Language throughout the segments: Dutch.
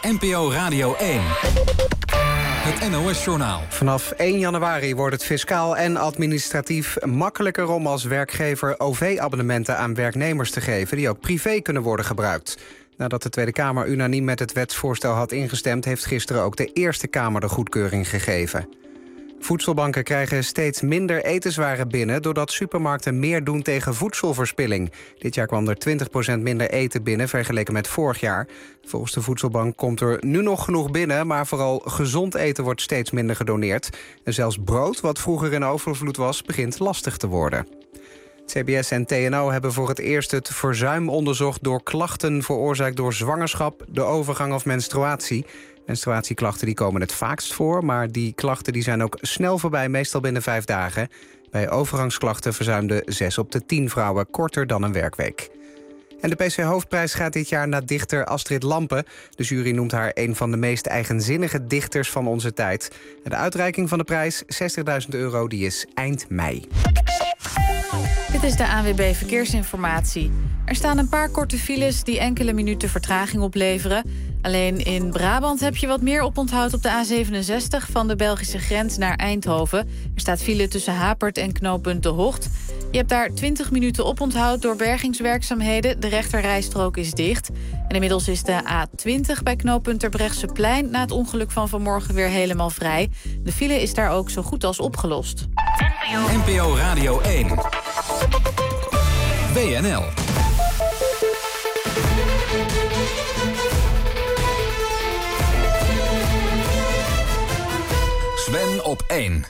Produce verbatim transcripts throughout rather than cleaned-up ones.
N P O Radio één. Het N O S-journaal. Vanaf één januari wordt het fiscaal en administratief makkelijker om als werkgever O V-abonnementen aan werknemers te geven die ook privé kunnen worden gebruikt. Nadat de Tweede Kamer unaniem met het wetsvoorstel had ingestemd, heeft gisteren ook de Eerste Kamer de goedkeuring gegeven. Voedselbanken krijgen steeds minder etenswaren binnen doordat supermarkten meer doen tegen voedselverspilling. Dit jaar kwam er twintig procent minder eten binnen vergeleken met vorig jaar. Volgens de Voedselbank komt er nu nog genoeg binnen, maar vooral gezond eten wordt steeds minder gedoneerd. En zelfs brood, wat vroeger in overvloed was, begint lastig te worden. C B S en T N O hebben voor het eerst het verzuim onderzocht door klachten veroorzaakt door zwangerschap, de overgang of menstruatie. Menstruatieklachten die komen het vaakst voor, maar die klachten die zijn ook snel voorbij, meestal binnen vijf dagen. Bij overgangsklachten verzuimden zes op de tien vrouwen korter dan een werkweek. En de P C-hoofdprijs gaat dit jaar naar dichter Astrid Lampe. De jury noemt haar een van de meest eigenzinnige dichters van onze tijd. En de uitreiking van de prijs, zestigduizend euro, die is eind mei. Dit is de A N W B Verkeersinformatie. Er staan een paar korte files die enkele minuten vertraging opleveren. Alleen in Brabant heb je wat meer oponthoud op de A zevenenzestig... van de Belgische grens naar Eindhoven. Er staat file tussen Hapert en knooppunt De Hocht. Je hebt daar twintig minuten oponthoud door bergingswerkzaamheden. De rechterrijstrook is dicht. En inmiddels is de A twintig bij knooppunt Terbrechtseplein... na het ongeluk van vanmorgen weer helemaal vrij. De file is daar ook zo goed als opgelost. N P O Radio één. W N L. Sven op één.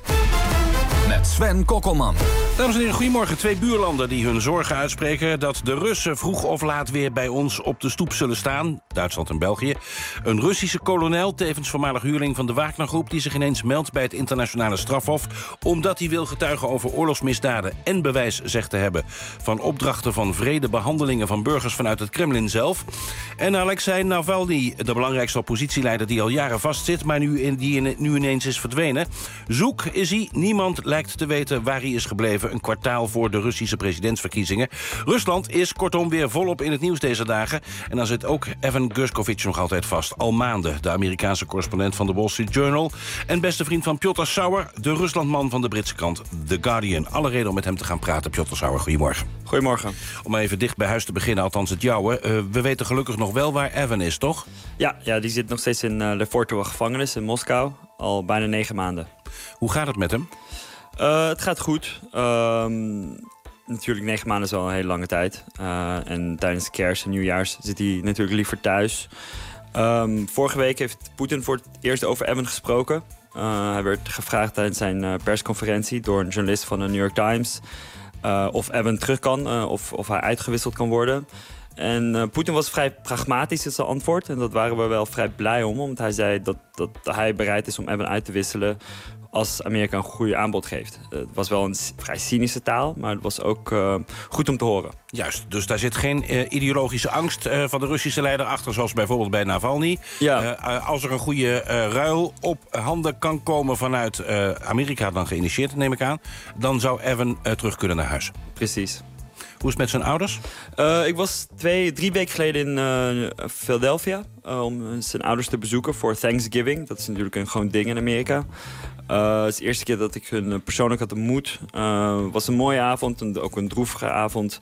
Met Sven Kokkelman. Dames en heren, goedemorgen. Twee buurlanden die hun zorgen uitspreken dat de Russen vroeg of laat weer bij ons op de stoep zullen staan. Duitsland en België. Een Russische kolonel, tevens voormalig huurling van de Wagnergroep, die zich ineens meldt bij het internationale strafhof, omdat hij wil getuigen over oorlogsmisdaden en bewijs zegt te hebben van opdrachten van vredebehandelingen van burgers vanuit het Kremlin zelf. En Alexei Navalny, de belangrijkste oppositieleider die al jaren vastzit, maar nu, in, die in, nu ineens is verdwenen. Zoek is hij. Niemand lijkt te weten waar hij is gebleven. Een kwartaal voor de Russische presidentsverkiezingen. Rusland is kortom weer volop in het nieuws deze dagen. En dan zit ook Evan Gershkovich nog altijd vast. Al maanden, de Amerikaanse correspondent van de Wall Street Journal. En beste vriend van Piotr Sauer, de Ruslandman van de Britse krant The Guardian. Alle reden om met hem te gaan praten. Piotr Sauer, goedemorgen. Goedemorgen. Om even dicht bij huis te beginnen, althans het jouwe. Uh, we weten gelukkig nog wel waar Evan is, toch? Ja, ja die zit nog steeds in uh, Lefortovo gevangenis in Moskou. Al bijna negen maanden. Hoe gaat het met hem? Uh, het gaat goed. Uh, natuurlijk, negen maanden is wel een hele lange tijd. Uh, en tijdens kerst en nieuwjaars zit hij natuurlijk liever thuis. Um, vorige week heeft Poetin voor het eerst over Evan gesproken. Uh, hij werd gevraagd tijdens zijn uh, persconferentie door een journalist van de New York Times Uh, of Evan terug kan, uh, of, of hij uitgewisseld kan worden. En uh, Poetin was vrij pragmatisch in zijn antwoord. En dat waren we wel vrij blij om. Want hij zei dat, dat hij bereid is om Evan uit te wisselen als Amerika een goede aanbod geeft. Uh, het was wel een vrij cynische taal, maar het was ook uh, goed om te horen. Juist, dus daar zit geen uh, ideologische angst uh, van de Russische leider achter, zoals bijvoorbeeld bij Navalny. Ja. Uh, als er een goede uh, ruil op handen kan komen vanuit uh, Amerika, dan geïnitieerd, neem ik aan, dan zou Evan uh, terug kunnen naar huis. Precies. Hoe is het met zijn ouders? Uh, ik was twee, drie weken geleden in uh, Philadelphia uh, om zijn ouders te bezoeken voor Thanksgiving. Dat is natuurlijk een gewoon ding in Amerika. Uh, het is de eerste keer dat ik hun persoonlijk had ontmoet. Uh, het was een mooie avond en ook een droevige avond.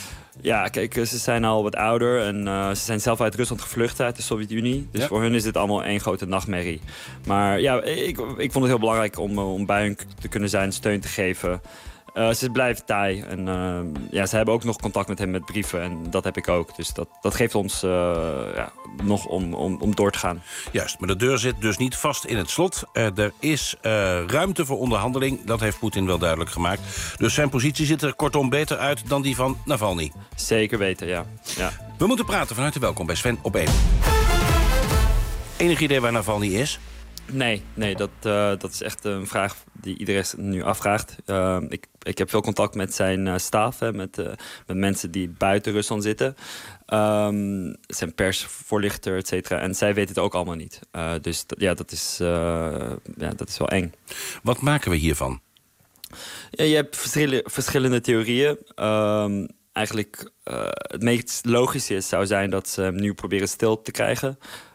Ja, kijk, ze zijn al wat ouder en uh, ze zijn zelf uit Rusland gevlucht uit de Sovjet-Unie. Dus ja. Voor hun is dit allemaal één grote nachtmerrie. Maar ja, ik, ik vond het heel belangrijk om, om bij hun te kunnen zijn, steun te geven. Uh, ze blijven taai en uh, ja, ze hebben ook nog contact met hem met brieven en dat heb ik ook. Dus dat, dat geeft ons uh, ja, nog om, om, om door te gaan. Juist, maar de deur zit dus niet vast in het slot. Uh, er is uh, ruimte voor onderhandeling, dat heeft Poetin wel duidelijk gemaakt. Dus zijn positie ziet er kortom beter uit dan die van Navalny. Zeker weten, ja. ja. We moeten praten, van harte welkom bij Sven op één. Enig idee waar Navalny is? Nee, nee dat, uh, dat is echt een vraag die iedereen nu afvraagt. Uh, ik, ik heb veel contact met zijn uh, staf, hè, met, uh, met mensen die buiten Rusland zitten. Um, zijn persvoorlichter, et cetera. En zij weten het ook allemaal niet. Uh, dus d- ja, dat is, uh, ja, dat is wel eng. Wat maken we hiervan? Ja, je hebt verschillende, verschillende theorieën. Um, eigenlijk uh, het meest logische is, zou zijn dat ze hem nu proberen stil te krijgen.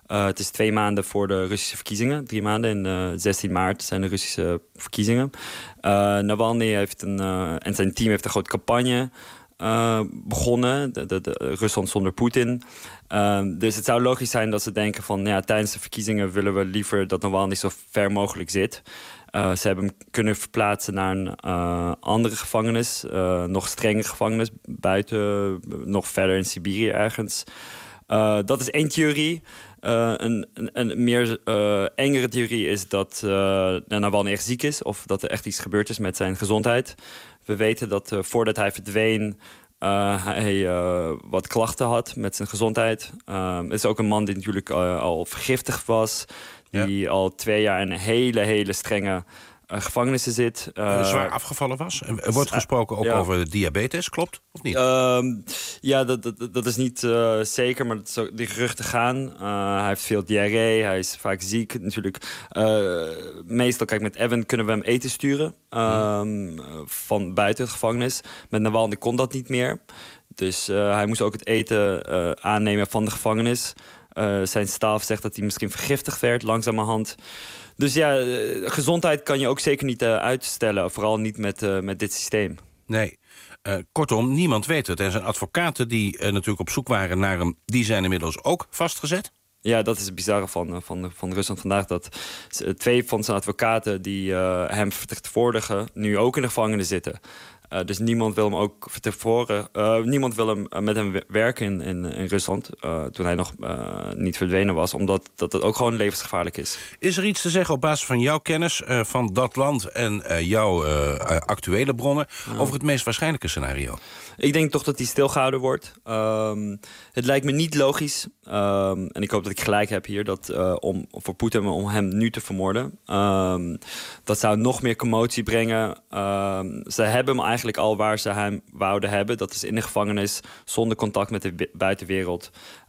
Uh, het is twee maanden voor de Russische verkiezingen. Drie maanden. In uh, zestien maart zijn de Russische verkiezingen. Uh, Navalny heeft een, uh, en zijn team heeft een grote campagne uh, begonnen. De, de, de Rusland zonder Poetin. Uh, dus het zou logisch zijn dat ze denken van... Ja, tijdens de verkiezingen willen we liever dat Navalny zo ver mogelijk zit. Uh, ze hebben hem kunnen verplaatsen naar een uh, andere gevangenis. Uh, nog strenge gevangenis. Buiten, uh, nog verder in Siberië ergens. Uh, dat is één theorie. Uh, een, een, een meer uh, engere theorie is dat uh, Navalny echt ziek is... of dat er echt iets gebeurd is met zijn gezondheid. We weten dat uh, voordat hij verdween... Uh, hij uh, wat klachten had met zijn gezondheid. Uh, het is ook een man die natuurlijk uh, al vergiftigd was... die ja. al twee jaar in een hele, hele strenge uh, gevangenissen zit. Uh, Zwaar afgevallen was. Er wordt gesproken ook ja. over diabetes, klopt? Of niet? Uh, ja, dat, dat, dat is niet uh, zeker, maar dat is ook, die geruchten gaan. Uh, hij heeft veel diarree, hij is vaak ziek. Natuurlijk, uh, meestal, kijk, met Evan kunnen we hem eten sturen. Uh, hmm. Van buiten het gevangenis. Met Navalny kon dat niet meer. Dus uh, hij moest ook het eten uh, aannemen van de gevangenis. Uh, zijn staf zegt dat hij misschien vergiftigd werd, langzamerhand. Dus ja, uh, gezondheid kan je ook zeker niet uh, uitstellen. Vooral niet met, uh, met dit systeem. Nee. Uh, kortom, niemand weet het. Er zijn advocaten die uh, natuurlijk op zoek waren naar hem. Die zijn inmiddels ook vastgezet. Ja, dat is het bizarre van, van, van Rusland vandaag. Dat twee van zijn advocaten die uh, hem vertegenwoordigen... nu ook in de gevangenis zitten. Uh, dus niemand wil hem ook vertegenwoordigen. Uh, niemand wil hem uh, met hem werken in, in, in Rusland. Uh, toen hij nog uh, niet verdwenen was. Omdat dat het ook gewoon levensgevaarlijk is. Is er iets te zeggen op basis van jouw kennis uh, van dat land... en uh, jouw uh, actuele bronnen ja. over het meest waarschijnlijke scenario? Ik denk toch dat hij stilgehouden wordt. Um, het lijkt me niet logisch. Um, en ik hoop dat ik gelijk heb hier. Dat uh, om, voor Poetin om hem nu te vermoorden. Um, dat zou nog meer commotie brengen. Um, ze hebben hem eigenlijk al waar ze hem wouden hebben. Dat is in de gevangenis. Zonder contact met de buitenwereld.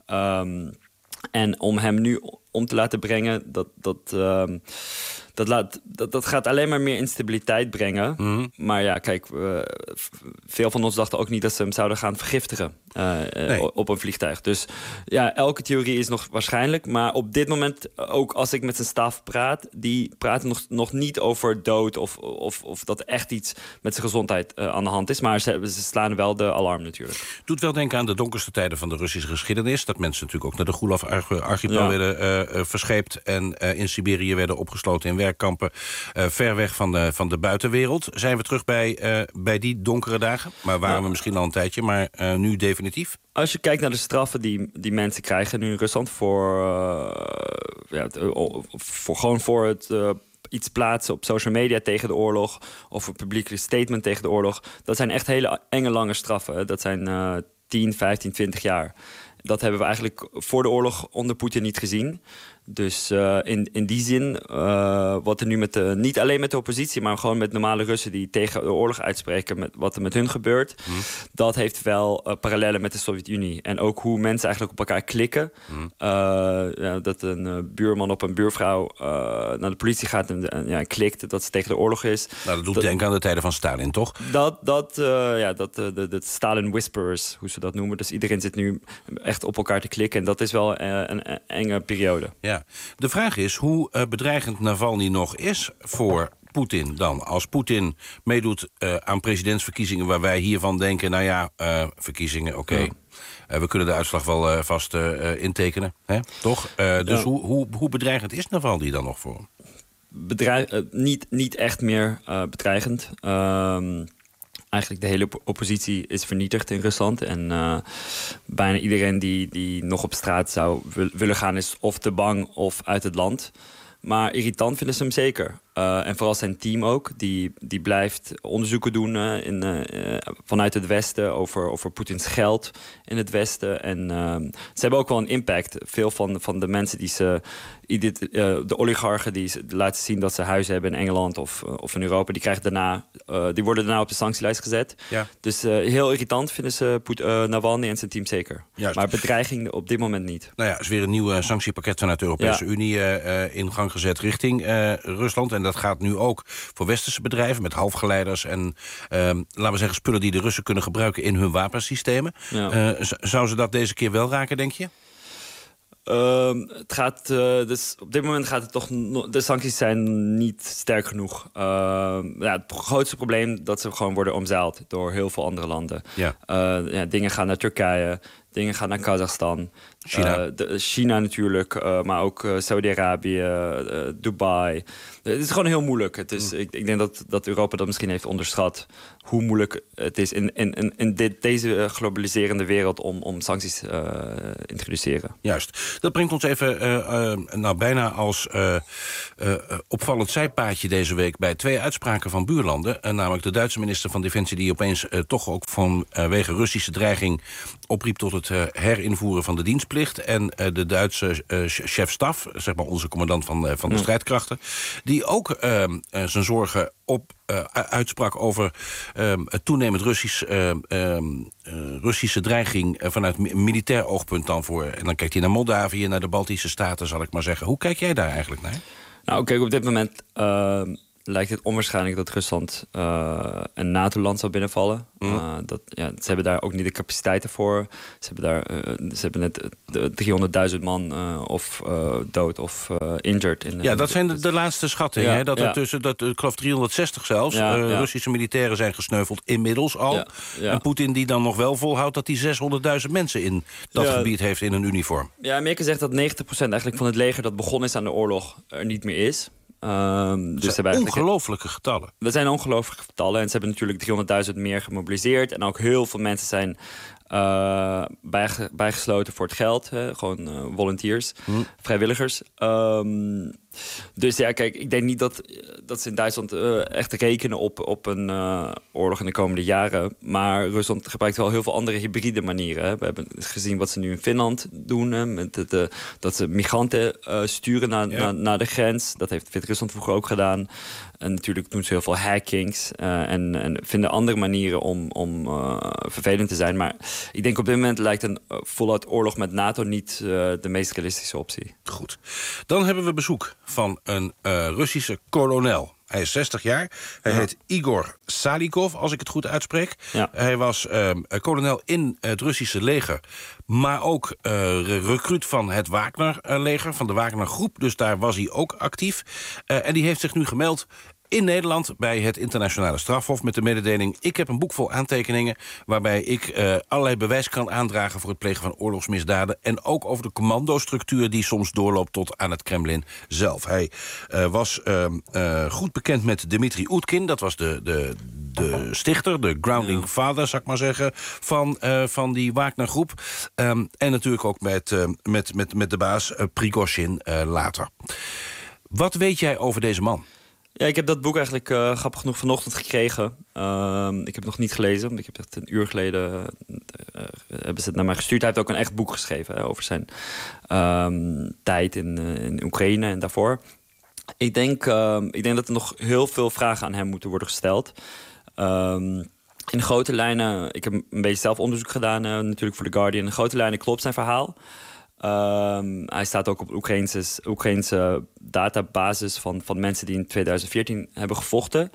Um, en om hem nu om te laten brengen... dat... dat um, Dat, laat, dat, dat gaat alleen maar meer instabiliteit brengen. Mm-hmm. Maar ja, kijk, uh, veel van ons dachten ook niet dat ze hem zouden gaan vergiftigen uh, nee. op een vliegtuig. Dus ja, elke theorie is nog waarschijnlijk. Maar op dit moment, ook als ik met zijn staf praat... die praten nog, nog niet over dood of, of, of dat er echt iets met zijn gezondheid uh, aan de hand is. Maar ze, ze slaan wel de alarm natuurlijk. Doet wel denken aan de donkerste tijden van de Russische geschiedenis. Dat mensen natuurlijk ook naar de Gulag-archipel ja. werden uh, uh, verscheept... en uh, in Siberië werden opgesloten in werkkampen... Uh, ver weg van de, van de buitenwereld. Zijn we terug bij, uh, bij die donkere dagen? Maar waren ja. we misschien al een tijdje, maar uh, nu definitief? Als je kijkt naar de straffen die, die mensen krijgen nu in Rusland... voor, uh, ja, voor gewoon voor het... Uh, iets plaatsen op social media tegen de oorlog... of een publieke statement tegen de oorlog... dat zijn echt hele enge lange straffen. Dat zijn uh, tien, vijftien, twintig jaar. Dat hebben we eigenlijk voor de oorlog onder Poetin niet gezien. Dus uh, in, in die zin, uh, wat er nu met de, niet alleen met de oppositie... maar gewoon met normale Russen die tegen de oorlog uitspreken... met wat er met hun gebeurt, mm. dat heeft wel uh, parallellen met de Sovjet-Unie. En ook hoe mensen eigenlijk op elkaar klikken. Mm. Uh, ja, dat een uh, buurman op een buurvrouw uh, naar de politie gaat en, en ja, klikt... dat ze tegen de oorlog is. Nou, dat doet dat, denken aan de tijden van Stalin, toch? Dat, dat, uh, ja, dat uh, de, de Stalin Whisperers, hoe ze dat noemen. Dus iedereen zit nu echt op elkaar te klikken. En dat is wel uh, een, een enge periode. Ja. De vraag is hoe uh, bedreigend Navalny nog is voor Poetin dan. Als Poetin meedoet uh, aan presidentsverkiezingen... waar wij hiervan denken, nou ja, uh, verkiezingen, oké. Okay. Ja. Uh, we kunnen de uitslag wel uh, vast uh, intekenen, hè? Toch? Uh, dus ja. hoe, hoe, hoe bedreigend is Navalny dan nog voor hem? Bedreig, uh, niet, niet echt meer uh, bedreigend. Uh, Eigenlijk de hele oppositie is vernietigd in Rusland. En uh, bijna iedereen die, die nog op straat zou willen gaan... is of te bang of uit het land. Maar irritant vinden ze hem zeker. Uh, en vooral zijn team ook. Die, die blijft onderzoeken doen uh, in, uh, vanuit het Westen... over, over Poetins geld in het Westen. En uh, ze hebben ook wel een impact. Veel van, van de mensen die ze... Uh, de oligarchen die laten zien dat ze huizen hebben in Engeland of, uh, of in Europa... die, krijgen daarna, uh, die worden daarna op de sanctielijst gezet. Ja. Dus uh, heel irritant vinden ze Poet, uh, Navalny en zijn team zeker. Juist. Maar bedreiging op dit moment niet. Nou ja, er is weer een nieuw uh, sanctiepakket vanuit de Europese ja. Unie uh, in gang gezet richting uh, Rusland. En dat gaat nu ook voor westerse bedrijven met halfgeleiders... en uh, laten we zeggen spullen die de Russen kunnen gebruiken in hun wapensystemen. Ja. Uh, zou ze dat deze keer wel raken, denk je? Uh, het gaat, uh, dus op dit moment gaat het toch... No- de sancties zijn niet sterk genoeg. Uh, ja, het grootste probleem dat ze gewoon worden omzeild door heel veel andere landen. Ja. Uh, ja, dingen gaan naar Turkije, dingen gaan naar Kazachstan. China. Uh, de, China natuurlijk, uh, maar ook uh, Saudi-Arabië, uh, Dubai. Het is gewoon heel moeilijk. Het is, mm. ik, ik denk dat, dat Europa dat misschien heeft onderschat. Hoe moeilijk het is in, in, in, in dit, deze globaliserende wereld om, om sancties uh, te introduceren. Juist. Dat brengt ons even uh, uh, nou, bijna als uh, uh, opvallend zijpaadje deze week bij twee uitspraken van buurlanden. Uh, namelijk de Duitse minister van Defensie die opeens uh, toch ook vanwege uh, Russische dreiging opriep tot het uh, herinvoeren van de dienstplicht. En uh, de Duitse uh, chef-staf, zeg maar onze commandant van, uh, van de ja. strijdkrachten, die ook uh, uh, zijn zorgen op uh, uitsprak over uh, het toenemend Russisch, uh, uh, Russische dreiging uh, vanuit mi- militair oogpunt dan voor. En dan kijkt hij naar Moldavië, naar de Baltische Staten, zal ik maar zeggen. Hoe kijk jij daar eigenlijk naar? Nou, kijk, op dit moment uh, lijkt het onwaarschijnlijk dat Rusland uh, een NATO-land zal binnenvallen. Mm. Uh, dat, ja, ze hebben daar ook niet de capaciteiten voor. Ze hebben, daar, uh, ze hebben net de driehonderdduizend man uh, of uh, dood of uh, injured. In, ja, dat zijn de, de laatste schattingen. Ja, hè? Dat er ja. tussen, dat, ik geloof driehonderdzestig zelfs, ja, uh, ja. Russische militairen zijn gesneuveld inmiddels al. Ja, ja. En Poetin die dan nog wel volhoudt dat hij zeshonderdduizend mensen in dat ja. gebied heeft in een uniform. Ja, Amerika zegt dat negentig procent eigenlijk van het leger dat begonnen is aan de oorlog er niet meer is. Um, dus dat zijn ongelooflijke getallen. Dat zijn ongelooflijke getallen. En ze hebben natuurlijk driehonderdduizend meer gemobiliseerd. En ook heel veel mensen zijn uh, bijge- bijgesloten voor het geld. Hè? Gewoon uh, volunteers, hm. vrijwilligers. Um, dus ja, kijk, ik denk niet dat, dat ze in Duitsland uh, echt rekenen op, op een uh, oorlog in de komende jaren. Maar Rusland gebruikt wel heel veel andere hybride manieren. Hè. We hebben gezien wat ze nu in Finland doen. Hè, met het, uh, dat ze migranten uh, sturen naar, ja. naar, naar de grens. Dat heeft Wit-Rusland vroeger ook gedaan. En natuurlijk doen ze heel veel hackings. Uh, en, en vinden andere manieren om, om uh, vervelend te zijn. Maar ik denk op dit moment lijkt een uh, voluit oorlog met NATO niet uh, de meest realistische optie. Goed. Dan hebben we bezoek van een uh, Russische kolonel. Hij is zestig jaar. Hij ja. heet Igor Salikov, als ik het goed uitspreek. Ja. Hij was uh, kolonel in het Russische leger, maar ook uh, recruut van het Wagner-leger, van de Wagner-groep. Dus daar was hij ook actief. Uh, en die heeft zich nu gemeld in Nederland bij het internationale strafhof met de mededeling: ik heb een boek vol aantekeningen waarbij ik uh, allerlei bewijs kan aandragen voor het plegen van oorlogsmisdaden en ook over de commandostructuur die soms doorloopt tot aan het Kremlin zelf. Hij uh, was uh, uh, goed bekend met Dmitri Oetkin, dat was de, de, de stichter, de grounding ja. father, zou ik maar zeggen, van, uh, van die Wagner-groep. Um, en natuurlijk ook met, uh, met, met, met de baas uh, Prigozhin uh, later. Wat weet jij over deze man? Ja, ik heb dat boek eigenlijk uh, grappig genoeg vanochtend gekregen. Uh, ik heb het nog niet gelezen, want ik heb het een uur geleden uh, hebben ze het naar mij gestuurd. Hij heeft ook een echt boek geschreven hè, over zijn um, tijd in, uh, in Oekraïne en daarvoor. Ik denk, uh, ik denk dat er nog heel veel vragen aan hem moeten worden gesteld. Um, in grote lijnen, ik heb een beetje zelf onderzoek gedaan, uh, natuurlijk voor The Guardian. In grote lijnen klopt zijn verhaal. Um, hij staat ook op Oekraïnse, Oekraïnse databasis van, van mensen die in tweeduizend veertien hebben gevochten.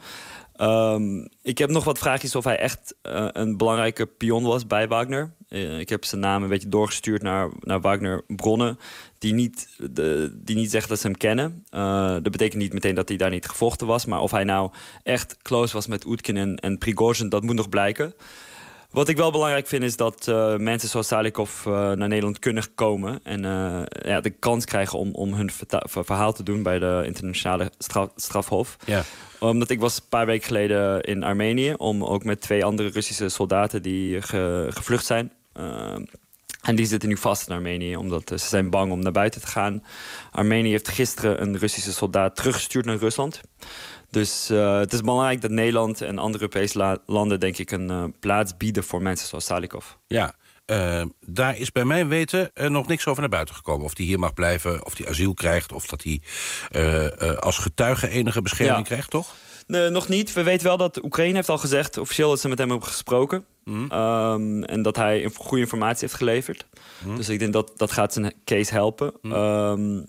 Um, ik heb nog wat vraagjes of hij echt uh, een belangrijke pion was bij Wagner. Uh, ik heb zijn naam een beetje doorgestuurd naar, naar Wagner-bronnen die niet, de, die niet zeggen dat ze hem kennen. Uh, dat betekent niet meteen dat hij daar niet gevochten was, maar of hij nou echt close was met Oetkin en, en Prigozhin, dat moet nog blijken. Wat ik wel belangrijk vind is dat uh, mensen zoals Salikov uh, naar Nederland kunnen komen en uh, ja, de kans krijgen om, om hun verta- verhaal te doen bij de internationale straf- strafhof. Ja. Omdat ik was een paar weken geleden in Armenië om ook met twee andere Russische soldaten die ge- gevlucht zijn. Uh, en die zitten nu vast in Armenië, omdat uh, ze zijn bang om naar buiten te gaan. Armenië heeft gisteren een Russische soldaat teruggestuurd naar Rusland. Dus uh, het is belangrijk dat Nederland en andere Europese la- landen, denk ik, een uh, plaats bieden voor mensen zoals Salikov. Ja, uh, daar is bij mijn weten uh, nog niks over naar buiten gekomen. Of hij hier mag blijven, of hij asiel krijgt, of dat hij uh, uh, als getuige enige bescherming ja. krijgt, toch? Nee, nog niet. We weten wel dat Oekraïne heeft al gezegd, officieel, dat ze met hem hebben gesproken. Mm. Um, en dat hij goede informatie heeft geleverd. Mm. Dus ik denk dat dat gaat zijn case helpen. Mm. Um,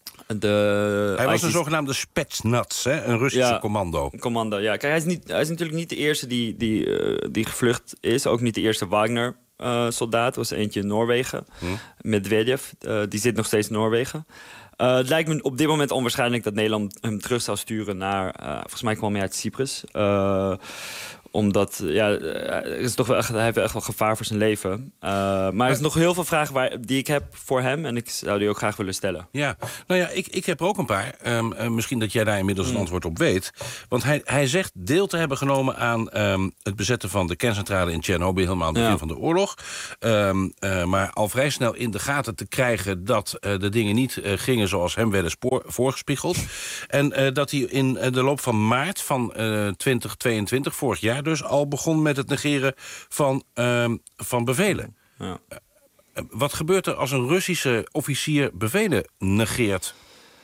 De hij was I C... een zogenaamde Spetsnaz, hè? Een Russische ja, commando. commando. Ja, kijk, hij is, niet, hij is natuurlijk niet de eerste die, die, uh, die gevlucht is. Ook niet de eerste Wagner uh, soldaat. Er was eentje in Noorwegen. Hm. Medvedev, uh, die zit nog steeds in Noorwegen. Uh, het lijkt me op dit moment onwaarschijnlijk dat Nederland hem terug zou sturen naar... Uh, volgens mij kwam hij uit Cyprus. Uh, omdat, ja, er is toch wel echt, hij heeft echt wel gevaar voor zijn leven. Uh, maar er is nog heel veel vragen waar, die ik heb voor hem. En ik zou die ook graag willen stellen. Ja, nou ja, ik, ik heb er ook een paar. Um, uh, misschien dat jij daar inmiddels een antwoord op weet. Want hij, hij zegt deel te hebben genomen aan um, het bezetten van de kerncentrale in Tsjernobyl... helemaal aan het begin ja. van de oorlog. Um, uh, maar al vrij snel in de gaten te krijgen dat uh, de dingen niet uh, gingen zoals hem werden spoor, voorgespiegeld. En uh, dat hij in uh, de loop van maart van uh, twintig tweeëntwintig, vorig jaar dus, al begon met het negeren van, uh, van bevelen. Ja. Uh, wat gebeurt er als een Russische officier bevelen negeert?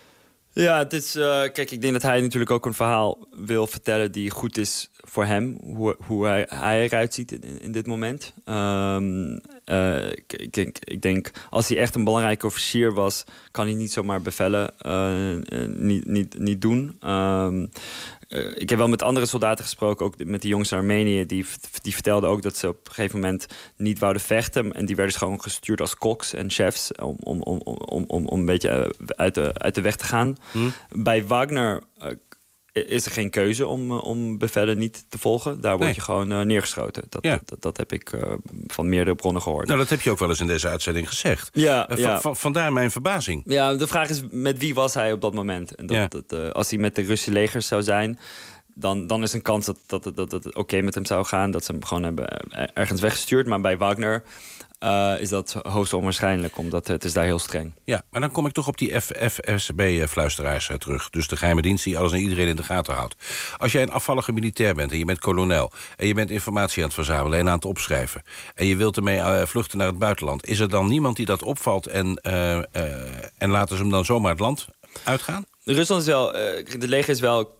Ja, het is, uh, kijk, ik denk dat hij natuurlijk ook een verhaal wil vertellen die goed is voor hem. Hoe, hoe hij, hij eruit ziet in, in dit moment. Um, uh, ik, ik, denk, ik denk, als hij echt een belangrijke officier was, kan hij niet zomaar bevelen uh, uh, niet, niet, niet doen. Um, Uh, ik heb wel met andere soldaten gesproken, ook met die jongens in Armenië. Die, die vertelden ook dat ze op een gegeven moment niet wouden vechten. En die werden dus gewoon gestuurd als koks en chefs om, om, om, om, om, om een beetje uit de, uit de weg te gaan. Hmm. Bij Wagner uh, is er geen keuze om, uh, om bevelen niet te volgen. Daar word nee. je gewoon uh, neergeschoten. Dat, ja. dat, dat, dat heb ik uh, van meerdere bronnen gehoord. Nou, dat heb je ook wel eens in deze uitzending gezegd. Ja, uh, ja. v- vandaar mijn verbazing. Ja, de vraag is met wie was hij op dat moment? En dat, ja. dat, uh, als hij met de Russische legers zou zijn, dan, dan is een kans dat, dat, dat, dat het oké okay met hem zou gaan. Dat ze hem gewoon hebben ergens weggestuurd. Maar bij Wagner Uh, is dat hoogst onwaarschijnlijk, omdat het is daar heel streng. Ja, maar dan kom ik toch op die F S B-fluisteraars uh, terug. Dus de geheime dienst die alles en iedereen in de gaten houdt. Als jij een afvallige militair bent en je bent kolonel, en je bent informatie aan het verzamelen en aan het opschrijven, en je wilt ermee uh, vluchten naar het buitenland, is er dan niemand die dat opvalt en, uh, uh, en laten ze hem dan zomaar het land uitgaan? Rusland is wel, uh, de leger is wel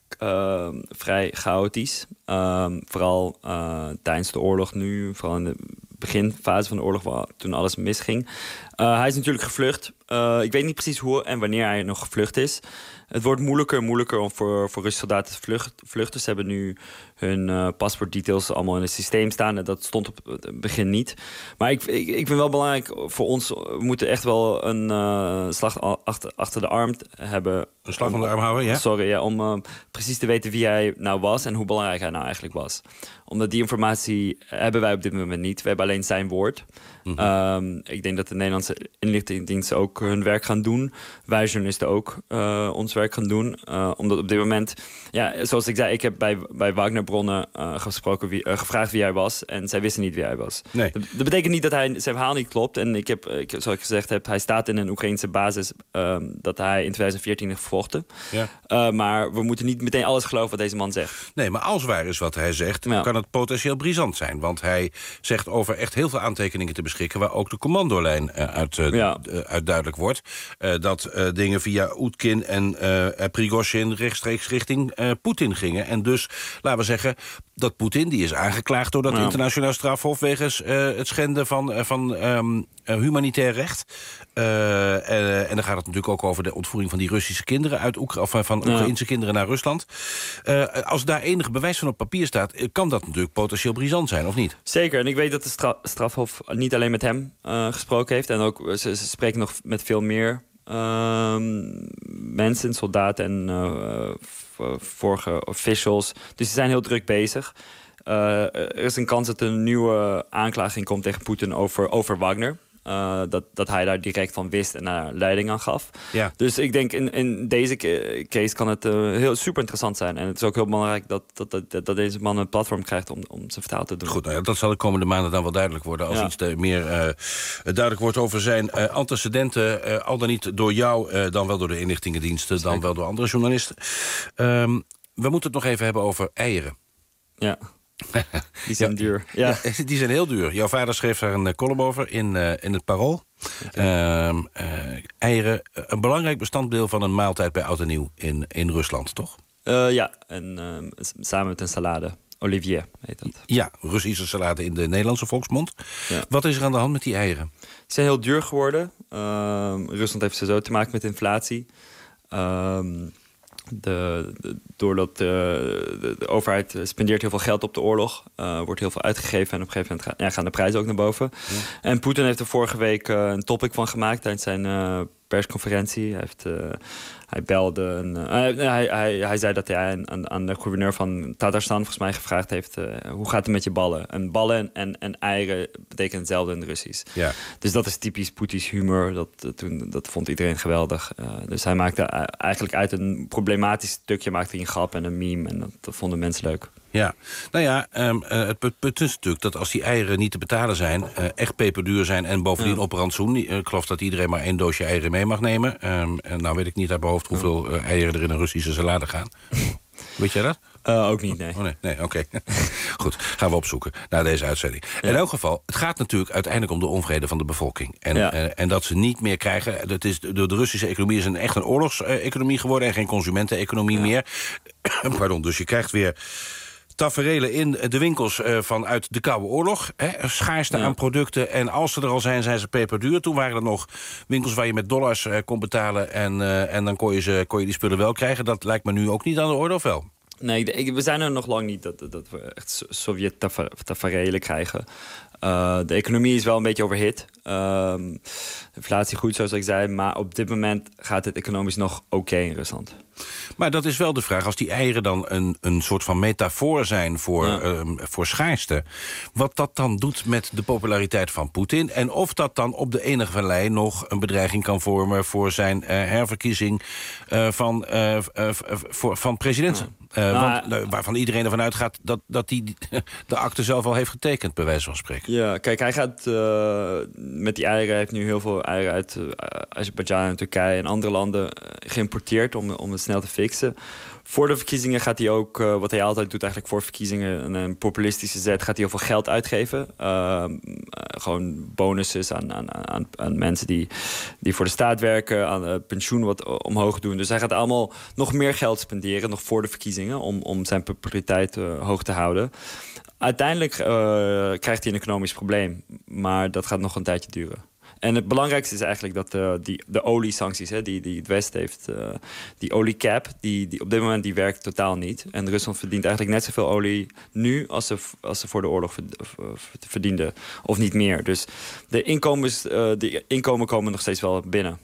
uh, vrij chaotisch. Uh, vooral uh, tijdens de oorlog nu, vooral in de beginfase van de oorlog, toen alles misging. Uh, hij is natuurlijk gevlucht. Uh, ik weet niet precies hoe en wanneer hij nog gevlucht is. Het wordt moeilijker en moeilijker om voor, voor Russische soldaten te vlucht, vluchten. Ze hebben nu hun uh, paspoortdetails allemaal in het systeem staan. En dat stond op het begin niet. Maar ik, ik, ik vind wel belangrijk voor ons, we moeten echt wel een uh, slag achter, achter de arm hebben. Een slag van de arm houden, ja? Sorry, ja, om uh, precies te weten wie hij nou was en hoe belangrijk hij nou eigenlijk was. Omdat die informatie hebben wij op dit moment niet. We hebben alleen zijn woord. Mm-hmm. Um, ik denk dat de Nederlandse inlichtingendiensten ook hun werk gaan doen. Wij journalisten ook uh, ons werk gaan doen. Uh, omdat op dit moment, ja, zoals ik zei, ik heb bij, bij Wagner-bronnen uh, gesproken wie, uh, gevraagd wie hij was. En zij wisten niet wie hij was. Nee. Dat, dat betekent niet dat hij, zijn verhaal niet klopt. En ik heb, ik, zoals ik gezegd heb, hij staat in een Oekraïnse basis um, dat hij in twintig veertien heeft gevochten. Ja. Uh, maar we moeten niet meteen alles geloven wat deze man zegt. Nee, maar als waar is wat hij zegt, ja, kan het potentieel brisant zijn. Want hij zegt over echt heel veel aantekeningen te beschikken, waar ook de commandolijn uh, uit, uh, ja. uh, uit duidelijk wordt. Uh, dat uh, dingen via Oetkin en uh, Prigozhin rechtstreeks richting uh, Poetin gingen. En dus, laten we zeggen, dat Poetin, die is aangeklaagd door dat ja. internationaal strafhof wegens uh, het schenden van, uh, van um, uh, humanitair recht. Uh, uh, en dan gaat het natuurlijk ook over de ontvoering van die Russische kinderen uit Oekra- of van ja. Oekraïnse kinderen naar Rusland. Uh, als daar enig bewijs van op papier staat, kan dat natuurlijk potentieel brisant zijn, of niet? Zeker, en ik weet dat de stra- strafhof niet alleen met hem uh, gesproken heeft. En ook, ze, ze spreken nog met veel meer uh, mensen, soldaten en uh, vorige officials. Dus ze zijn heel druk bezig. Uh, er is een kans dat er een nieuwe aanklaging komt tegen Poetin over, over Wagner. Uh, dat, dat hij daar direct van wist en daar leiding aan gaf. Ja. Dus ik denk in, in deze case kan het uh, heel super interessant zijn. En het is ook heel belangrijk dat, dat, dat, dat deze man een platform krijgt om, om zijn verhaal te doen. Goed, nou ja, dat zal de komende maanden dan wel duidelijk worden. Als ja. iets te meer uh, duidelijk wordt over zijn uh, antecedenten. Uh, al dan niet door jou, uh, dan wel door de inlichtingendiensten, Zeker. dan wel door andere journalisten. Um, we moeten het nog even hebben over eieren. Ja. Die zijn ja, duur. Ja. ja, die zijn heel duur. Jouw vader schreef daar een column over in, uh, in het Parool. Okay. Uh, uh, eieren, een belangrijk bestanddeel van een maaltijd bij Oud en Nieuw in, in Rusland, toch? Uh, ja, en uh, samen met een salade. Olivier heet dat. Ja, Russische salade in de Nederlandse volksmond. Ja. Wat is er aan de hand met die eieren? Ze zijn heel duur geworden. Uh, Rusland heeft sowieso te maken met inflatie. Uh, De, de, doordat de, de, de overheid spendeert heel veel geld op de oorlog. Uh, wordt heel veel uitgegeven en op een gegeven moment ga, ja, gaan de prijzen ook naar boven. Ja. En Poetin heeft er vorige week uh, een topic van gemaakt tijdens zijn uh, persconferentie. Hij, heeft, uh, hij belde. Een, uh, hij, hij, hij, hij zei dat hij aan, aan de gouverneur van Tatarstan volgens mij gevraagd heeft: uh, hoe gaat het met je ballen? En ballen en, en eieren betekenen hetzelfde in het Russisch. Ja. Dus dat is typisch Poetins humor. Dat, dat, toen, dat vond iedereen geweldig. Uh, dus hij maakte eigenlijk uit een problematisch stukje maakte hij een grap en een meme. En dat, dat vonden mensen leuk. Ja, nou ja, um, uh, het punt is natuurlijk dat als die eieren niet te betalen zijn, uh, echt peperduur zijn en bovendien ja. op rantsoen. Uh, ik geloof dat iedereen maar één doosje eieren mee mag nemen. Um, en nou weet ik niet uit mijn hoofd hoeveel uh, eieren er in een Russische salade gaan. Weet jij dat? Uh, ook niet, nee. Oh, nee, nee oké. Okay. Goed, gaan we opzoeken na deze uitzending. Ja. In elk geval, het gaat natuurlijk uiteindelijk om de onvrede van de bevolking. En, ja. uh, en dat ze niet meer krijgen. Dat is, de, de Russische economie is een, echt een oorlogseconomie geworden en geen consumenteneconomie ja. meer. Pardon, dus je krijgt weer taferelen in de winkels uh, vanuit de Koude Oorlog. Hè, schaarste ja. aan producten. En als ze er al zijn, zijn ze peperduur. Toen waren er nog winkels waar je met dollars uh, kon betalen. En, uh, en dan kon je, ze, kon je die spullen wel krijgen. Dat lijkt me nu ook niet aan de orde, of wel? Nee, we zijn er nog lang niet dat, dat we echt Sovjet-taferelen krijgen. Uh, de economie is wel een beetje overhit. Uh, de inflatie goed, zoals ik zei. Maar op dit moment gaat het economisch nog oké okay in Rusland. Maar dat is wel de vraag. Als die eieren dan een, een soort van metafoor zijn voor, ja. um, voor schaarste, wat dat dan doet met de populariteit van Poetin, en of dat dan op de enige vallei nog een bedreiging kan vormen voor zijn uh, herverkiezing uh, van, uh, uh, voor, van president. Ja. Uh, nou, want, uh, waarvan iedereen ervan uitgaat dat dat hij de akte zelf al heeft getekend, bij wijze van spreken. Ja, kijk, hij gaat uh, met die eieren, hij heeft nu heel veel eieren uit uh, Azerbeidzjan en Turkije en andere landen uh, geïmporteerd om, om het snel te fixen. Voor de verkiezingen gaat hij ook, uh, wat hij altijd doet eigenlijk voor verkiezingen, een, een populistische zet, gaat hij heel veel geld uitgeven. Uh, uh, gewoon bonussen aan, aan, aan, aan mensen die, die voor de staat werken, aan uh, pensioen wat omhoog doen. Dus hij gaat allemaal nog meer geld spenderen, nog voor de verkiezingen, om, om zijn populariteit uh, hoog te houden. Uiteindelijk uh, krijgt hij een economisch probleem, maar dat gaat nog een tijdje duren. En het belangrijkste is eigenlijk dat uh, die, de oliesancties hè, die, die het Westen heeft, uh, die oliecap, die, die op dit moment die werkt totaal niet. En Rusland verdient eigenlijk net zoveel olie nu als ze, als ze voor de oorlog verdienden, of niet meer. Dus de, inkomens, uh, de inkomen komen nog steeds wel binnen.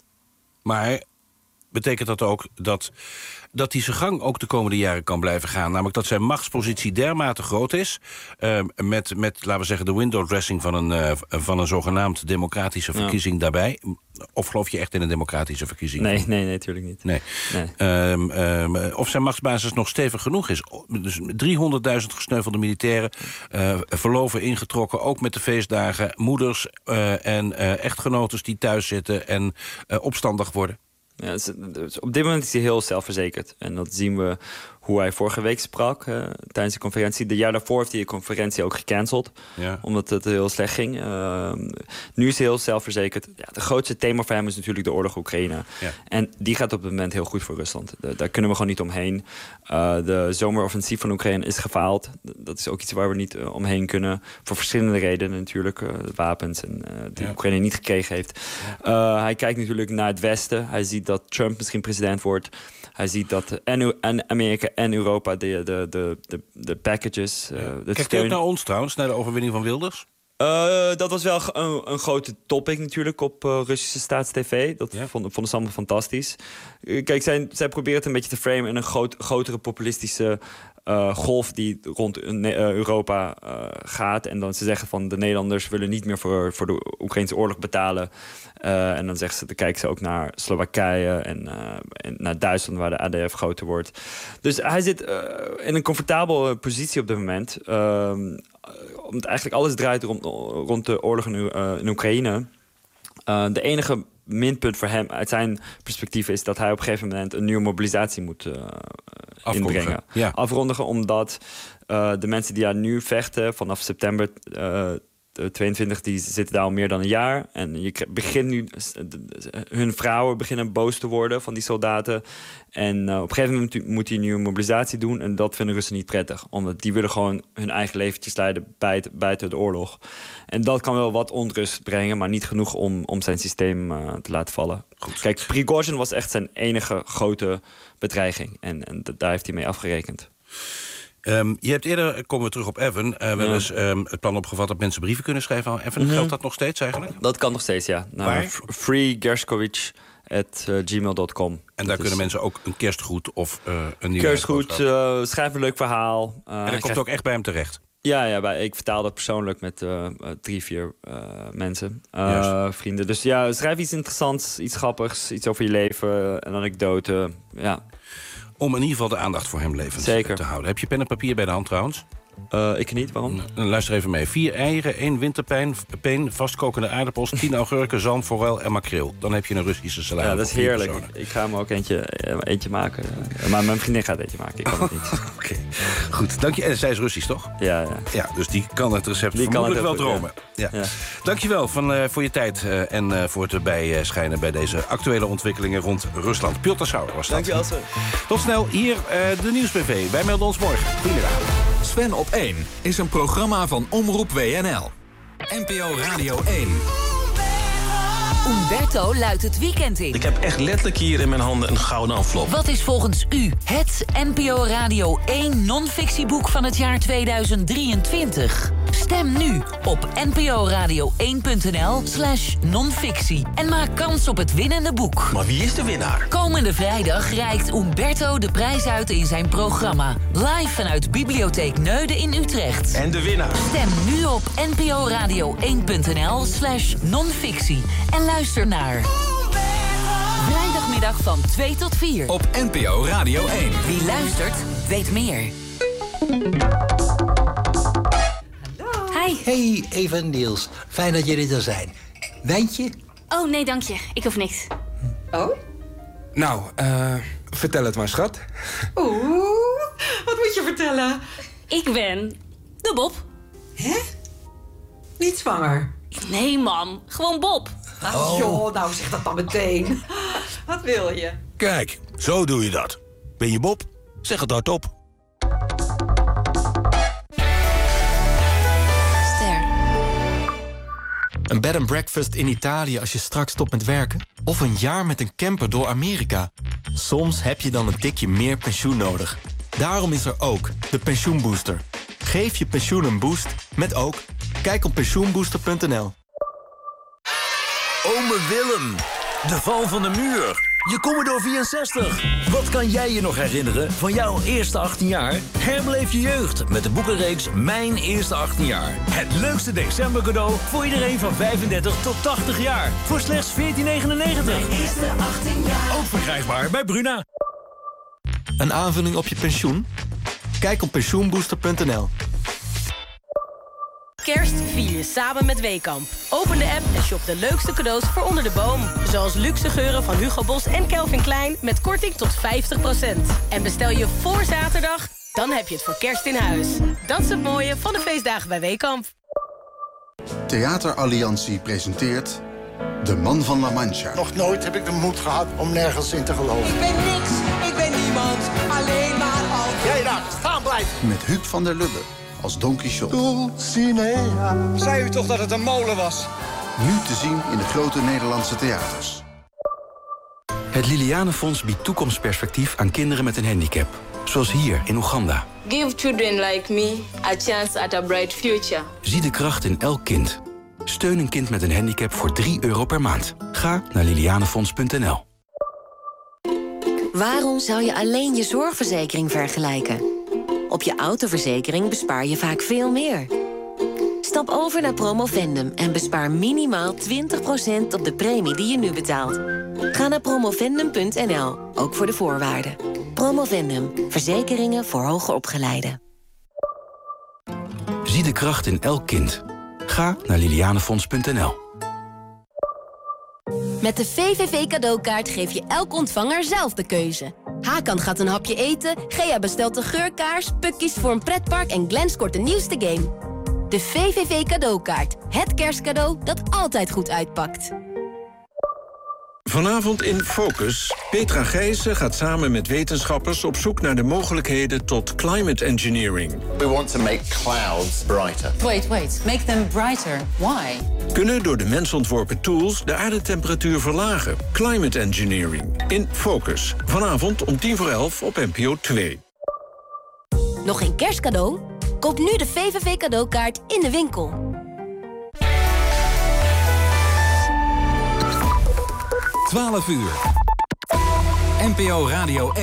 Maar betekent dat ook dat dat hij zijn gang ook de komende jaren kan blijven gaan? Namelijk dat zijn machtspositie dermate groot is, Uh, met, met, laten we zeggen, de window dressing van een, uh, van een zogenaamd democratische verkiezing ja. daarbij. Of geloof je echt in een democratische verkiezing? Nee, nee, nee, natuurlijk niet. Nee. nee. Um, um, of zijn machtsbasis nog stevig genoeg is. Dus driehonderdduizend gesneuvelde militairen, uh, verloven ingetrokken, ook met de feestdagen, moeders uh, en uh, echtgenotes die thuis zitten en uh, opstandig worden. Ja, dus op dit moment is hij heel zelfverzekerd. En dat zien we hoe hij vorige week sprak uh, tijdens de conferentie. De jaar daarvoor heeft hij de conferentie ook gecanceld. Ja. Omdat het heel slecht ging. Uh, nu is hij heel zelfverzekerd. Ja, het grootste thema voor hem is natuurlijk de oorlog Oekraïne. Ja. En die gaat op het moment heel goed voor Rusland. De, daar kunnen we gewoon niet omheen. Uh, de zomeroffensief van Oekraïne is gefaald. Dat is ook iets waar we niet uh, omheen kunnen. Voor verschillende redenen natuurlijk. Uh, wapens en, uh, die ja. Oekraïne niet gekregen heeft. Uh, hij kijkt natuurlijk naar het Westen. Hij ziet dat Trump misschien president wordt. Hij ziet dat en Amerika en Europa de, de, de, de, de packages... Uh, ja. Kijkt u ook naar ons trouwens, naar de overwinning van Wilders? Uh, dat was wel een, een grote topic natuurlijk op uh, Russische staatstv. Dat ja. vonden, vonden ze allemaal fantastisch. Uh, kijk, zij, zij proberen het een beetje te framen in een groot, grotere populistische uh, golf die rond uh, Europa uh, gaat. En dan ze zeggen van de Nederlanders willen niet meer voor, voor de Oekraïnse oorlog betalen. Uh, en dan zeggen ze, dan kijken ze ook naar Slowakije en, uh, en naar Duitsland, waar de A D F groter wordt. Dus hij zit uh, in een comfortabele positie op dit moment. Uh, omdat eigenlijk alles draait rond, rond de oorlog in, uh, in Oekraïne. Uh, de enige minpunt voor hem uit zijn perspectief is dat hij op een gegeven moment een nieuwe mobilisatie moet uh, inbrengen. Ja. Afrondigen, omdat uh, de mensen die daar nu vechten vanaf september Uh, de tweeëntwintig die zitten daar al meer dan een jaar. En je begint nu, hun vrouwen beginnen boos te worden van die soldaten. En uh, op een gegeven moment moet hij nu een mobilisatie doen. En dat vinden Russen niet prettig. Omdat die willen gewoon hun eigen leventjes leiden buiten, buiten de oorlog. En dat kan wel wat onrust brengen, maar niet genoeg om, om zijn systeem uh, te laten vallen. Goed. Kijk, Prigozhin was echt zijn enige grote bedreiging. En, en daar heeft hij mee afgerekend. Um, je hebt eerder, komen we terug op Evan, uh, wel ja. eens um, het plan opgevat dat mensen brieven kunnen schrijven aan Evan. Mm-hmm. Geldt dat nog steeds eigenlijk? Dat kan nog steeds, ja. Nou, free gershkovich at gmail dot com. En daar dat kunnen is... mensen ook een kerstgroet of uh, een nieuwe... Kerstgroet, uh, schrijf een leuk verhaal. Uh, en dat komt krijgt... ook echt bij hem terecht? Ja, ja bij, ik vertaal dat persoonlijk met uh, drie, vier uh, mensen, uh, vrienden. Dus ja, schrijf iets interessants, iets grappigs, iets over je leven, een anekdote, ja. Om in ieder geval de aandacht voor hem levend Zeker. te houden. Heb je pen en papier bij de hand trouwens? Uh, ik niet, waarom? Dan luister even mee. Vier eieren, één winterpijn, peen, vastkokende aardappels... tien augurken, zalm, forel en makreel. Dan heb je een Russische salade. Ja, dat is heerlijk. Ik ga hem ook eentje, eentje maken. Maar mijn vriendin gaat eentje maken. Ik kan het niet. Oké, okay. Goed. Dank je. En zij is Russisch, toch? Ja, ja. Ja, dus die kan het recept die vermoedelijk wel dromen. Ja. Ja. Ja. Dank je wel van, uh, voor je tijd uh, en uh, voor het erbij uh, schijnen... bij deze actuele ontwikkelingen rond Rusland. Piotr Sauer was dat. Dank je wel, sir. Tot snel. Hier uh, de Nieuws B V. Wij melden ons morgen. Goedemiddag. Sven op één is een programma van Omroep W N L. N P O Radio één. Umberto luidt het weekend in. Ik heb echt letterlijk hier in mijn handen een gouden envelop. Wat is volgens u het N P O Radio één non-fictieboek van het jaar tweeduizend drieëntwintig? Stem nu op nporadio één punt n l slash non-fictie en maak kans op het winnende boek. Maar wie is de winnaar? Komende vrijdag reikt Umberto de prijs uit in zijn programma. Live vanuit Bibliotheek Neude in Utrecht. En de winnaar? Stem nu op nporadio één punt n l slash non-fictie en luister naar vrijdagmiddag van twee tot vier. Op N P O Radio één. Wie luistert, weet meer. Hi. Hey, Eva en Niels. Fijn dat jullie er zijn. Wijntje? Oh, nee, dank je. Ik hoef niks. Oh? Nou, uh, vertel het maar, schat. Oeh, wat moet je vertellen? Ik ben de Bob. Hè? Niet zwanger? Nee, mam. Gewoon Bob. Ah, oh. Joh, nou zeg dat dan meteen. Wat wil je? Kijk, zo doe je dat. Ben je Bob? Zeg het hardop. Een bed and breakfast in Italië als je straks stopt met werken? Of een jaar met een camper door Amerika? Soms heb je dan een tikje meer pensioen nodig. Daarom is er ook de Pensioenbooster. Geef je pensioen een boost met ook. Kijk op pensioenbooster punt n l. Ome Willem, de val van de muur. Je Commodore vierenzestig. Wat kan jij je nog herinneren van jouw eerste achttien jaar? Herbeleef je jeugd met de boekenreeks Mijn Eerste achttien jaar. Het leukste december cadeau voor iedereen van vijfendertig tot tachtig jaar. Voor slechts veertien negenennegentig. Mijn eerste achttien jaar. Ook verkrijgbaar bij Bruna. Een aanvulling op je pensioen? Kijk op pensioenbooster punt n l. Kerst vier je samen met Weekamp. Open de app en shop de leukste cadeaus voor onder de boom. Zoals luxe geuren van Hugo Boss en Calvin Klein met korting tot vijftig procent. En bestel je voor zaterdag, dan heb je het voor kerst in huis. Dat is het mooie van de feestdagen bij Weekamp. Theateralliantie presenteert De Man van La Mancha. Nog nooit heb ik de moed gehad om nergens in te geloven. Ik ben niks, ik ben niemand, alleen maar al. Jij daar, staan blijven. Met Huub van der Lubbe als Don Quixote. Dulcinea. Zei u toch dat het een molen was? Nu te zien in de grote Nederlandse theaters. Het Lilianenfonds biedt toekomstperspectief aan kinderen met een handicap. Zoals hier in Oeganda. Give children like me a chance at a bright future. Zie de kracht in elk kind. Steun een kind met een handicap voor drie euro per maand. Ga naar lilianenfonds punt n l. Waarom zou je alleen je zorgverzekering vergelijken? Op je autoverzekering bespaar je vaak veel meer. Stap over naar Promovendum en bespaar minimaal twintig procent op de premie die je nu betaalt. Ga naar promovendum punt n l, ook voor de voorwaarden. Promovendum, verzekeringen voor hoger opgeleiden. Zie de kracht in elk kind. Ga naar lilianenfonds punt n l. Met de V V V cadeaukaart geef je elk ontvanger zelf de keuze. Hakan gaat een hapje eten, Gea bestelt een geurkaars, Puck kiest voor een pretpark en Glenn scoort de nieuwste game. De V V V cadeaukaart. Het kerstcadeau dat altijd goed uitpakt. Vanavond in Focus. Petra Gijssen gaat samen met wetenschappers op zoek naar de mogelijkheden tot climate engineering. We want to make clouds brighter. Wait, wait. Make them brighter. Why? Kunnen door de mensontworpen tools de aardetemperatuur verlagen. Climate engineering. In Focus. Vanavond om tien voor elf op N P O twee. Nog geen kerstcadeau? Koop nu de V V V cadeaukaart in de winkel. twaalf uur. N P O Radio